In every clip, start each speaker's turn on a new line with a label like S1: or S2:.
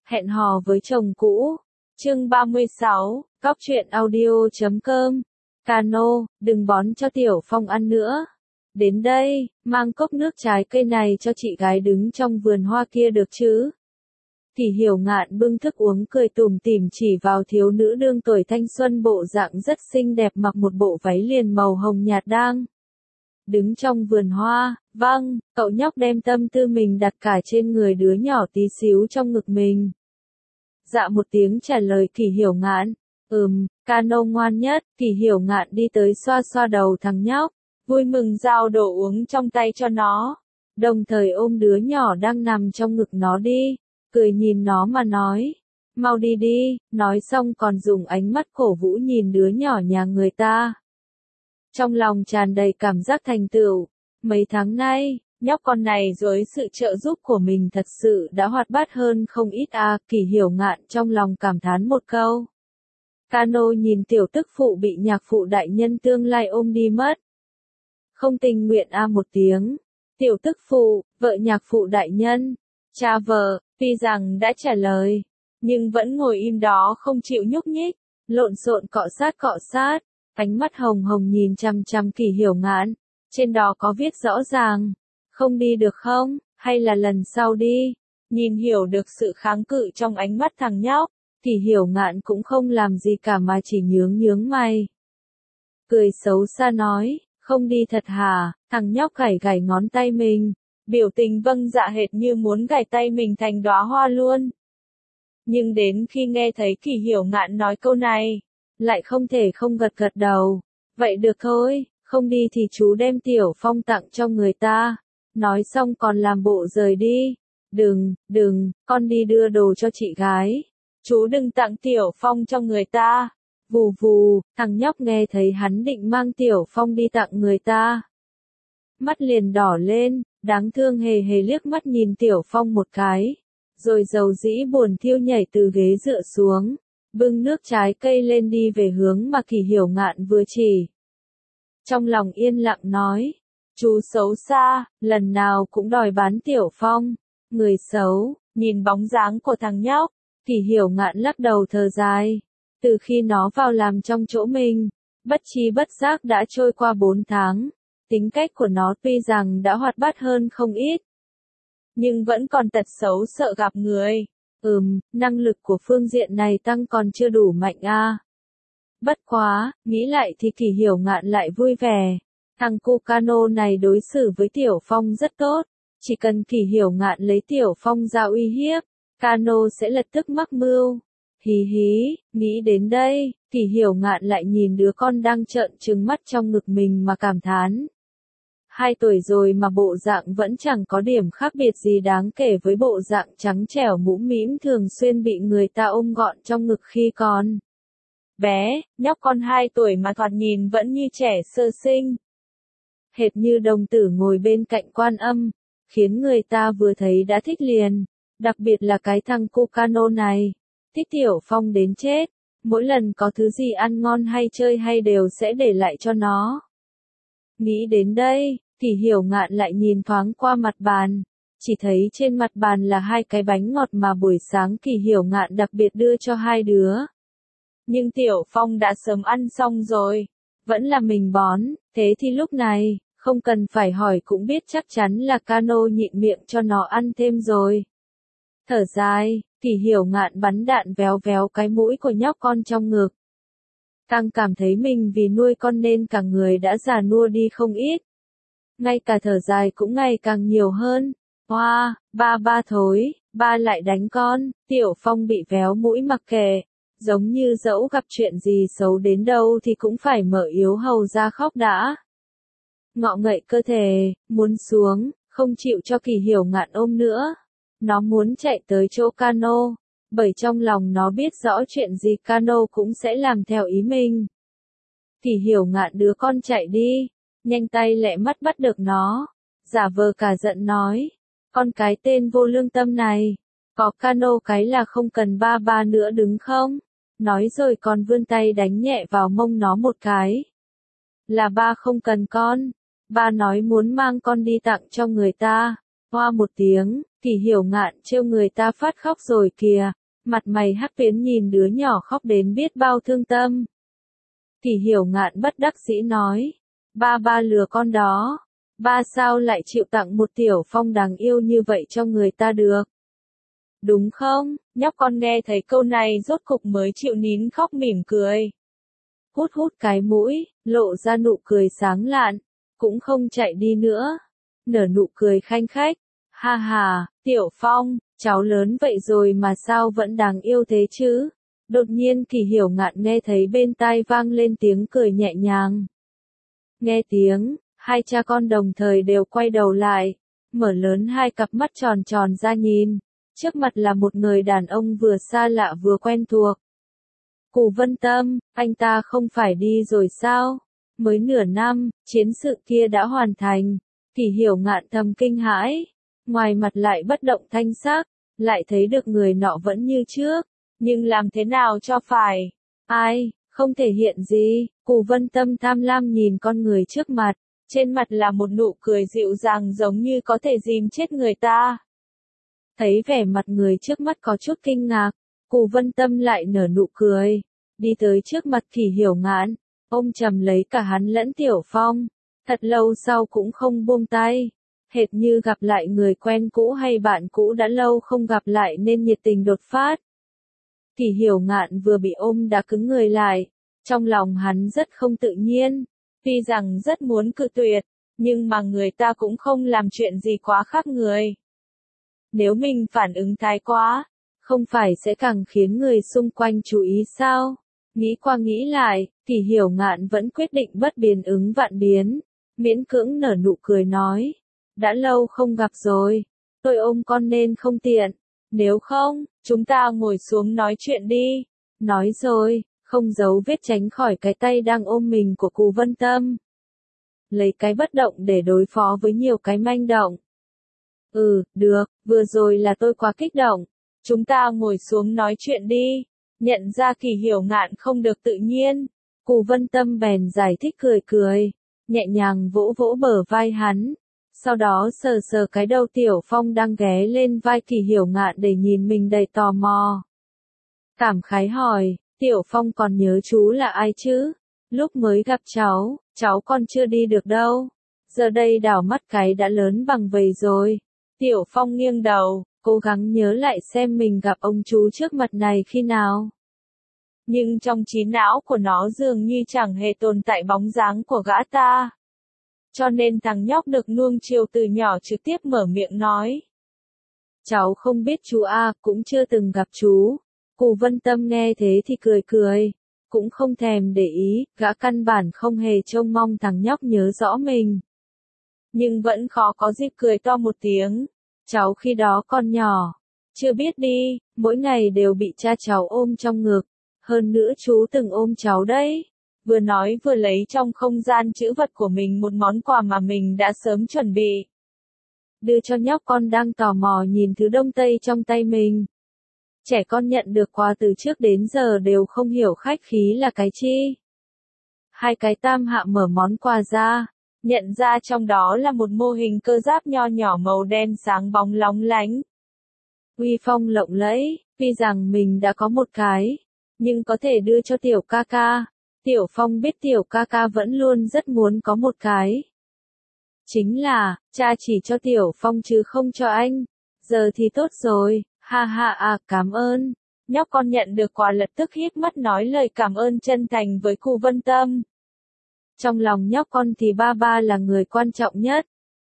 S1: Hẹn hò với chồng cũ. Chương 36, Cóc truyện audio.com. Cano, đừng bón cho Tiểu Phong ăn nữa. Đến đây, mang cốc nước trái cây này cho chị gái đứng trong vườn hoa kia được chứ? Thì Hiểu Ngạn bưng thức uống cười tủm tỉm chỉ vào thiếu nữ đương tuổi thanh xuân bộ dạng rất xinh đẹp mặc một bộ váy liền màu hồng nhạt đang đứng trong vườn hoa. Vâng, cậu nhóc đem tâm tư mình đặt cả trên người đứa nhỏ tí xíu trong ngực mình. Dạ một tiếng trả lời Kỳ Hiểu Ngạn. Cano ngoan nhất. Kỳ Hiểu Ngạn đi tới xoa xoa đầu thằng nhóc, vui mừng giao đồ uống trong tay cho nó, đồng thời ôm đứa nhỏ đang nằm trong ngực nó đi, cười nhìn nó mà nói, mau đi đi, nói xong còn dùng ánh mắt cổ vũ nhìn đứa nhỏ nhà người ta. Trong lòng tràn đầy cảm giác thành tựu, mấy tháng nay, nhóc con này dưới sự trợ giúp của mình thật sự đã hoạt bát hơn không ít à. Kỳ Hiểu Ngạn trong lòng cảm thán một câu. Cano nhìn tiểu tức phụ bị nhạc phụ đại nhân tương lai ôm đi mất, không tình nguyện một tiếng. Tiểu tức phụ, vợ nhạc phụ đại nhân. Cha vợ, tuy rằng đã trả lời, nhưng vẫn ngồi im đó không chịu nhúc nhích, lộn xộn cọ sát, ánh mắt hồng hồng nhìn chằm chằm Kỳ Hiểu Ngạn, trên đó có viết rõ ràng, không đi được không, hay là lần sau đi. Nhìn hiểu được sự kháng cự trong ánh mắt thằng nhóc, Kỳ Hiểu Ngạn cũng không làm gì cả mà chỉ nhướng mày, cười xấu xa nói, không đi thật hả? Thằng nhóc gảy ngón tay mình, biểu tình vâng dạ hệt như muốn gảy tay mình thành đóa hoa luôn. Nhưng đến khi nghe thấy Kỳ Hiểu Ngạn nói câu này, lại không thể không gật đầu. Vậy được thôi, không đi thì chú đem Tiểu Phong tặng cho người ta. Nói xong còn làm bộ rời đi. Đừng, con đi đưa đồ cho chị gái. Chú đừng tặng Tiểu Phong cho người ta. Vù vù, thằng nhóc nghe thấy hắn định mang Tiểu Phong đi tặng người ta, mắt liền đỏ lên, đáng thương hề liếc mắt nhìn Tiểu Phong một cái, rồi dầu dĩ buồn thiêu nhảy từ ghế dựa xuống, bưng nước trái cây lên đi về hướng mà Kỳ Hiểu Ngạn vừa chỉ. Trong lòng yên lặng nói, chú xấu xa, lần nào cũng đòi bán Tiểu Phong, người xấu. Nhìn bóng dáng của thằng nhóc, Kỳ Hiểu Ngạn lắc đầu thở dài. Từ khi nó vào làm trong chỗ mình, bất tri bất giác đã trôi qua 4 tháng. Tính cách của nó tuy rằng đã hoạt bát hơn không ít, nhưng vẫn còn tật xấu sợ gặp người. Năng lực của phương diện này tăng còn chưa đủ mạnh à. Bất quá, nghĩ lại thì Kỳ Hiểu Ngạn lại vui vẻ. Thằng cu Cano này đối xử với Tiểu Phong rất tốt. Chỉ cần Kỳ Hiểu Ngạn lấy Tiểu Phong ra uy hiếp, Cano sẽ lập tức mắc mưu. Hí, nghĩ đến đây, Kỳ Hiểu Ngạn lại nhìn đứa con đang trợn trừng mắt trong ngực mình mà cảm thán. 2 tuổi rồi mà bộ dạng vẫn chẳng có điểm khác biệt gì đáng kể với bộ dạng trắng trẻo mũm mĩm thường xuyên bị người ta ôm gọn trong ngực khi còn bé. Nhóc con 2 tuổi mà thoạt nhìn vẫn như trẻ sơ sinh, hệt như đồng tử ngồi bên cạnh Quan Âm, khiến người ta vừa thấy đã thích liền. Đặc biệt là cái thằng cu Cano này, thích Tiểu Phong đến chết, mỗi lần có thứ gì ăn ngon hay chơi hay đều sẽ để lại cho nó. Nghĩ đến đây, Kỳ Hiểu Ngạn lại nhìn thoáng qua mặt bàn, chỉ thấy trên mặt bàn là 2 cái bánh ngọt mà buổi sáng Kỳ Hiểu Ngạn đặc biệt đưa cho 2 đứa. Nhưng Tiểu Phong đã sớm ăn xong rồi, vẫn là mình bón, thế thì lúc này, không cần phải hỏi cũng biết chắc chắn là Cano nhịn miệng cho nó ăn thêm rồi. Thở dài, Kỳ Hiểu Ngạn bắn đạn véo cái mũi của nhóc con trong ngực. Càng cảm thấy mình vì nuôi con nên cả người đã già nua đi không ít. Ngay cả thở dài cũng ngày càng nhiều hơn. Hoa, ba thối, ba lại đánh con. Tiểu Phong bị véo mũi mặc kệ, giống như dẫu gặp chuyện gì xấu đến đâu thì cũng phải mở yếu hầu ra khóc đã. Ngọ ngậy cơ thể, muốn xuống, không chịu cho Kỳ Hiểu Ngạn ôm nữa. Nó muốn chạy tới chỗ Cano, bởi trong lòng nó biết rõ chuyện gì Cano cũng sẽ làm theo ý mình. Kỳ Hiểu Ngạn đứa con chạy đi, nhanh tay lẹ mắt bắt được nó, giả vờ cả giận nói, con cái tên vô lương tâm này, có Cano cái là không cần ba nữa đứng không? Nói rồi còn vươn tay đánh nhẹ vào mông nó một cái. Là ba không cần con, ba nói muốn mang con đi tặng cho người ta. Hoa một tiếng, Kỷ Hiểu Ngạn trêu người ta phát khóc rồi kìa, mặt mày hắc tuyến nhìn đứa nhỏ khóc đến biết bao thương tâm. Kỷ Hiểu Ngạn bất đắc dĩ nói, ba lừa con đó, ba sao lại chịu tặng một Tiểu Phong đáng yêu như vậy cho người ta được. Đúng không? Nhóc con nghe thấy câu này rốt cục mới chịu nín khóc mỉm cười. Hút hút cái mũi, lộ ra nụ cười sáng lạn, cũng không chạy đi nữa. Nở nụ cười khanh khách. Ha ha, Tiểu Phong, cháu lớn vậy rồi mà sao vẫn đáng yêu thế chứ? Đột nhiên Kỷ Hiểu Ngạn nghe thấy bên tai vang lên tiếng cười nhẹ nhàng. Nghe tiếng, hai cha con đồng thời đều quay đầu lại, mở lớn hai cặp mắt tròn tròn ra nhìn. Trước mặt là một người đàn ông vừa xa lạ vừa quen thuộc. Cù Vân Tâm, anh ta không phải đi rồi sao? Mới nửa năm, chiến sự kia đã hoàn thành. Kỷ Hiểu Ngạn thầm kinh hãi. Ngoài mặt lại bất động thanh sắc, lại thấy được người nọ vẫn như trước. Nhưng làm thế nào cho phải? Ai, không thể hiện gì. Cù Vân Tâm tham lam nhìn con người trước mặt. Trên mặt là một nụ cười dịu dàng giống như có thể dìm chết người ta. Thấy vẻ mặt người trước mắt có chút kinh ngạc, Cù Vân Tâm lại nở nụ cười, đi tới trước mặt Kỷ Hiểu Ngạn, ôm chầm lấy cả hắn lẫn Tiểu Phong, thật lâu sau cũng không buông tay, hệt như gặp lại người quen cũ hay bạn cũ đã lâu không gặp lại nên nhiệt tình đột phát. Kỷ Hiểu Ngạn vừa bị ôm đã cứng người lại, trong lòng hắn rất không tự nhiên, tuy rằng rất muốn cự tuyệt, nhưng mà người ta cũng không làm chuyện gì quá khác người. Nếu mình phản ứng thái quá, không phải sẽ càng khiến người xung quanh chú ý sao? Nghĩ qua nghĩ lại, Kỷ Hiểu Ngạn vẫn quyết định bất biến ứng vạn biến, miễn cưỡng nở nụ cười nói, đã lâu không gặp rồi, tôi ôm con nên không tiện, nếu không, chúng ta ngồi xuống nói chuyện đi. Nói rồi, không giấu vết tránh khỏi cái tay đang ôm mình của Cù Vân Tâm. Lấy cái bất động để đối phó với nhiều cái manh động. Được, vừa rồi là tôi quá kích động. Chúng ta ngồi xuống nói chuyện đi. Nhận ra Kỷ Hiểu Ngạn không được tự nhiên. Cù Vân Tâm bèn giải thích cười cười. Nhẹ nhàng vỗ vỗ bờ vai hắn. Sau đó sờ sờ cái đầu Tiểu Phong đang ghé lên vai Kỷ Hiểu Ngạn để nhìn mình đầy tò mò. Cảm khái hỏi, Tiểu Phong còn nhớ chú là ai chứ? Lúc mới gặp cháu còn chưa đi được đâu. Giờ đây đảo mắt cái đã lớn bằng vầy rồi. Tiểu Phong nghiêng đầu, cố gắng nhớ lại xem mình gặp ông chú trước mặt này khi nào. Nhưng trong trí não của nó dường như chẳng hề tồn tại bóng dáng của gã ta. Cho nên thằng nhóc được nuông chiều từ nhỏ trực tiếp mở miệng nói. Cháu không biết chú à, cũng chưa từng gặp chú. Cù Vân Tâm nghe thế thì cười cười, cũng không thèm để ý, gã căn bản không hề trông mong thằng nhóc nhớ rõ mình. Nhưng vẫn khó có dịp cười to một tiếng. Cháu khi đó còn nhỏ, chưa biết đi, mỗi ngày đều bị cha cháu ôm trong ngực. Hơn nữa chú từng ôm cháu đấy. Vừa nói vừa lấy trong không gian trữ vật của mình một món quà mà mình đã sớm chuẩn bị. Đưa cho nhóc con đang tò mò nhìn thứ đông tây trong tay mình. Trẻ con nhận được quà từ trước đến giờ đều không hiểu khách khí là cái chi. Hai cái tam hạ mở món quà ra. Nhận ra trong đó là một mô hình cơ giáp nho nhỏ màu đen sáng bóng lóng lánh. Uy phong lộng lẫy, tuy rằng mình đã có một cái, nhưng có thể đưa cho Tiểu ca ca. Tiểu Phong biết Tiểu ca ca vẫn luôn rất muốn có một cái. Chính là, cha chỉ cho Tiểu Phong chứ không cho anh. Giờ thì tốt rồi, ha ha à, cảm ơn. Nhóc con nhận được quà lập tức híp mắt nói lời cảm ơn chân thành với Cù Vân Tâm. Trong lòng nhóc con thì ba là người quan trọng nhất.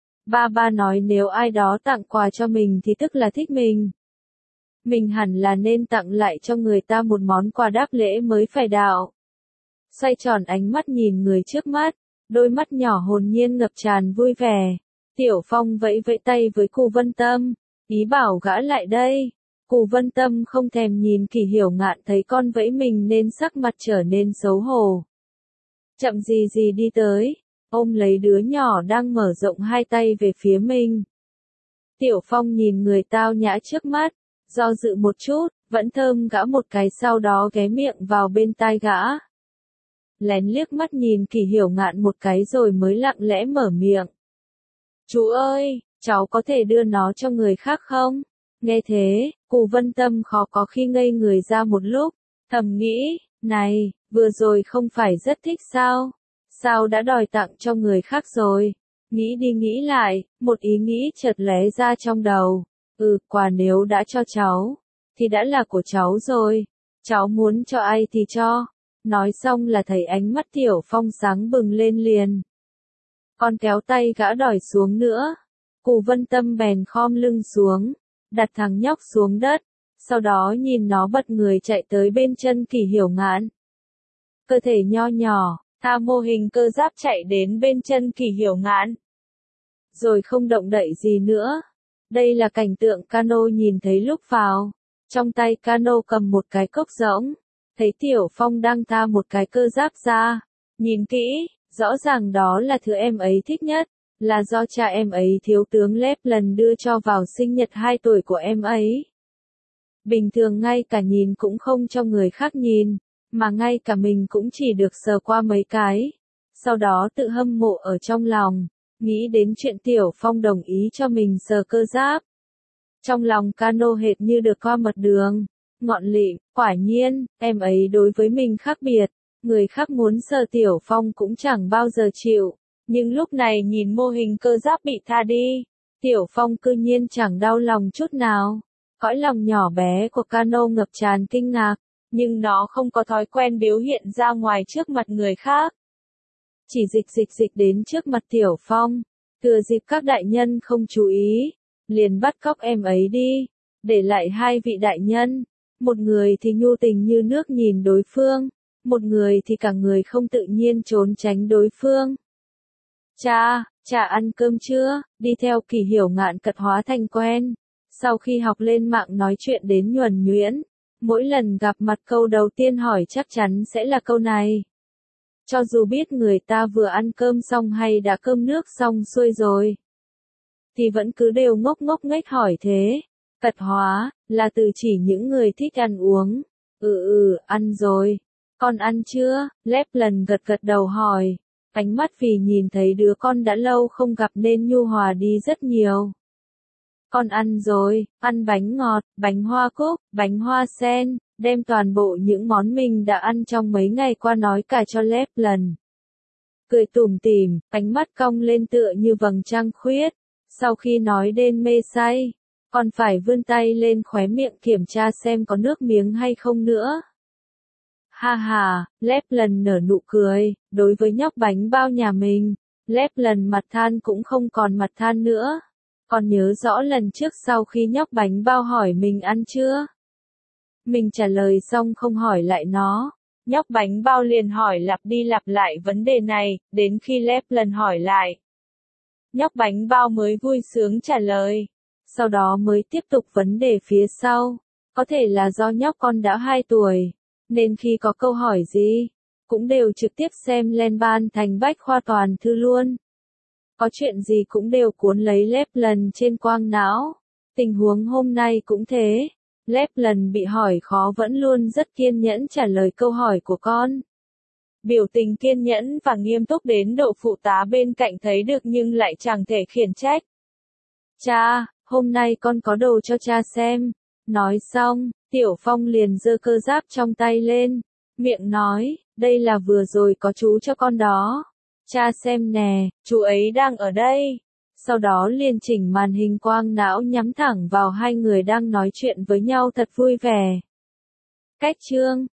S1: Ba nói nếu ai đó tặng quà cho mình thì tức là thích mình. Mình hẳn là nên tặng lại cho người ta một món quà đáp lễ mới phải đạo. Xoay tròn ánh mắt nhìn người trước mắt, đôi mắt nhỏ hồn nhiên ngập tràn vui vẻ. Tiểu Phong vẫy vẫy tay với Cù Vân Tâm, ý bảo gã lại đây. Cù Vân Tâm không thèm nhìn Kỷ Hiểu Ngạn thấy con vẫy mình nên sắc mặt trở nên xấu hổ. Chậm gì gì đi tới, ôm lấy đứa nhỏ đang mở rộng hai tay về phía mình. Tiểu Phong nhìn người tao nhã trước mắt, do dự một chút, vẫn thơm gã một cái sau đó ghé miệng vào bên tai gã. Lén liếc mắt nhìn Kỷ Hiểu Ngạn một cái rồi mới lặng lẽ mở miệng. Chú ơi, cháu có thể đưa nó cho người khác không? Nghe thế, Cù Vân Tâm khó có khi ngây người ra một lúc, thầm nghĩ, này, vừa rồi không phải rất thích sao? Sao đã đòi tặng cho người khác rồi? Nghĩ đi nghĩ lại, một ý nghĩ chợt lóe ra trong đầu. Quà nếu đã cho cháu, thì đã là của cháu rồi. Cháu muốn cho ai thì cho. Nói xong là thấy ánh mắt Tiểu Phong sáng bừng lên liền. Còn kéo tay gã đòi xuống nữa. Cù Vân Tâm bèn khom lưng xuống, đặt thằng nhóc xuống đất, sau đó nhìn nó bật người chạy tới bên chân Kỷ Hiểu Ngạn. Cơ thể nho nhỏ, tha mô hình cơ giáp chạy đến bên chân Kỷ Hiểu Ngạn. Rồi không động đậy gì nữa. Đây là cảnh tượng Cano nhìn thấy lúc vào. Trong tay Cano cầm một cái cốc rỗng. Thấy Tiểu Phong đang tha một cái cơ giáp ra. Nhìn kỹ, rõ ràng đó là thứ em ấy thích nhất. Là do cha em ấy thiếu tướng Lép lần đưa cho vào sinh nhật 2 tuổi của em ấy. Bình thường ngay cả nhìn cũng không cho người khác nhìn, mà ngay cả mình cũng chỉ được sờ qua mấy cái. Sau đó tự hâm mộ ở trong lòng, nghĩ đến chuyện Tiểu Phong đồng ý cho mình sờ cơ giáp. Trong lòng Cano hệt như được qua mật đường, ngọn lịm, quả nhiên, em ấy đối với mình khác biệt, người khác muốn sờ Tiểu Phong cũng chẳng bao giờ chịu. Nhưng lúc này nhìn mô hình cơ giáp bị tha đi, Tiểu Phong cư nhiên chẳng đau lòng chút nào. Cõi lòng nhỏ bé của Cano ngập tràn kinh ngạc, nhưng nó không có thói quen biểu hiện ra ngoài trước mặt người khác. Chỉ dịch đến trước mặt Tiểu Phong, thừa dịp các đại nhân không chú ý, liền bắt cóc em ấy đi, để lại 2 vị đại nhân, một người thì nhu tình như nước nhìn đối phương, một người thì cả người không tự nhiên trốn tránh đối phương. Cha ăn cơm chưa? Đi theo Kỷ Hiểu Ngạn cật hóa thành quen. Sau khi học lên mạng nói chuyện đến nhuần nhuyễn, mỗi lần gặp mặt câu đầu tiên hỏi chắc chắn sẽ là câu này. Cho dù biết người ta vừa ăn cơm xong hay đã cơm nước xong xuôi rồi, thì vẫn cứ đều ngốc nghếch hỏi thế. Cật hóa, là từ chỉ những người thích ăn uống. Ăn rồi. Con ăn chưa? Lép lần gật đầu hỏi. Ánh mắt vì nhìn thấy đứa con đã lâu không gặp nên nhu hòa đi rất nhiều. Con ăn rồi, ăn bánh ngọt, bánh hoa cúc, bánh hoa sen, đem toàn bộ những món mình đã ăn trong mấy ngày qua nói cả cho Lép lần. Cười tủm tỉm, ánh mắt cong lên tựa như vầng trăng khuyết. Sau khi nói đến mê say, còn phải vươn tay lên khóe miệng kiểm tra xem có nước miếng hay không nữa. Ha ha, Lép lần nở nụ cười, đối với nhóc bánh bao nhà mình, Lép lần mặt than cũng không còn mặt than nữa. Còn nhớ rõ lần trước sau khi nhóc bánh bao hỏi mình ăn chưa? Mình trả lời xong không hỏi lại nó. Nhóc bánh bao liền hỏi lặp đi lặp lại vấn đề này, đến khi Lép lần hỏi lại. Nhóc bánh bao mới vui sướng trả lời. Sau đó mới tiếp tục vấn đề phía sau. Có thể là do nhóc con đã 2 tuổi, nên khi có câu hỏi gì, cũng đều trực tiếp xem lên ban thành bách khoa toàn thư luôn. Có chuyện gì cũng đều cuốn lấy Lép lần trên quang não. Tình huống hôm nay cũng thế. Lép lần bị hỏi khó vẫn luôn rất kiên nhẫn trả lời câu hỏi của con. Biểu tình kiên nhẫn và nghiêm túc đến độ phụ tá bên cạnh thấy được nhưng lại chẳng thể khiển trách. Cha, hôm nay con có đồ cho cha xem. Nói xong, Tiểu Phong liền giơ cơ giáp trong tay lên. Miệng nói, đây là vừa rồi có chú cho con đó. Cha xem nè, chú ấy đang ở đây. Sau đó liền chỉnh màn hình quang não nhắm thẳng vào 2 người đang nói chuyện với nhau thật vui vẻ. Cách chương